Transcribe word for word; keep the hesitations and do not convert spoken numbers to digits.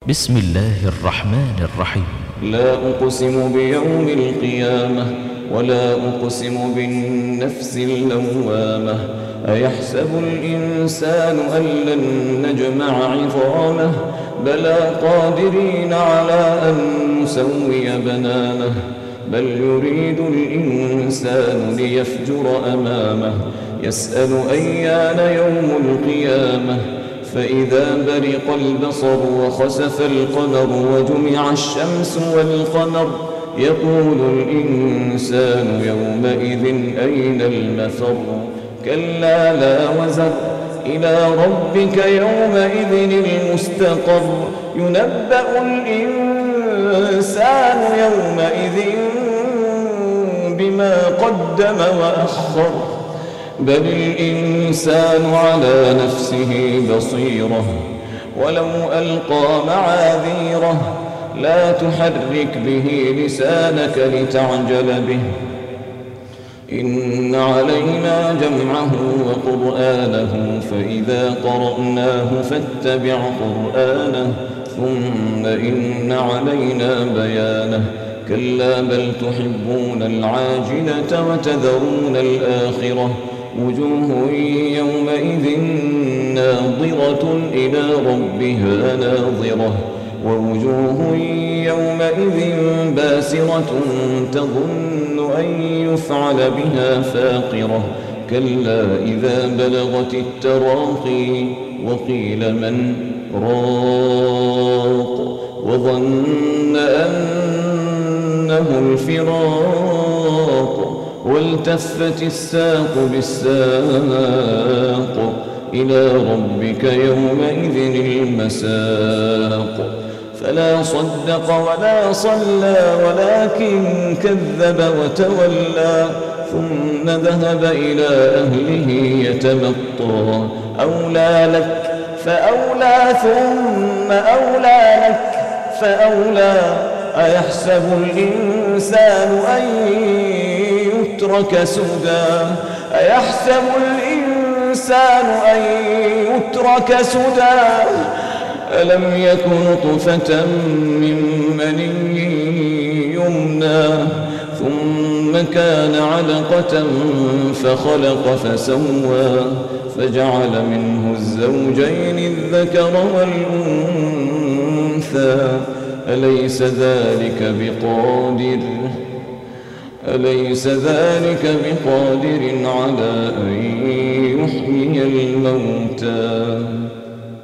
بسم الله الرحمن الرحيم. لا أقسم بيوم القيامة ولا أقسم بالنفس اللوامة. أيحسب الإنسان أن لن نجمع عظامه بلى قادرين على أن نسوي بنانه بل يريد الإنسان ليفجر أمامه يسأل أيان يوم القيامة فإذا برق البصر وخسف القمر وجمع الشمس والقمر يقول الإنسان يومئذ أين المفر كلا لا وزر إلى ربك يومئذ المستقر ينبأ الإنسان يومئذ بما قدم وأخر بل الإنسان على نفسه بصيرة ولو ألقى معاذيره لا تحرك به لسانك لتعجل به إن علينا جمعه وقرآنه فإذا قرأناه فاتبع قرآنه ثم إن علينا بيانه كلا بل تحبون العاجلة وتذرون الآخرة وجوه يومئذ ناظرة إلى ربها ناظرة ووجوه يومئذ باسرة تظن أن يفعل بها فاقرة كلا إذا بلغت التراقي وقيل من راق وظن أنه الفراق والتفت الساق بالساق إلى ربك يومئذ المساق فلا صدق ولا صلى ولكن كذب وتولى ثم ذهب إلى أهله يتمطى أولى لك فأولى ثم أولى لك فأولى أيحسب الإنسان أن يترك سدى أيحسب الإنسان أن يترك سدى ألم يك نطفة من مني يمنى ثم كان علقة فخلق فسوى فجعل منه الزوجين الذكر والأنثى أليس ذلك بقادر أليس ذلك بقادر على أن يحيي الموتى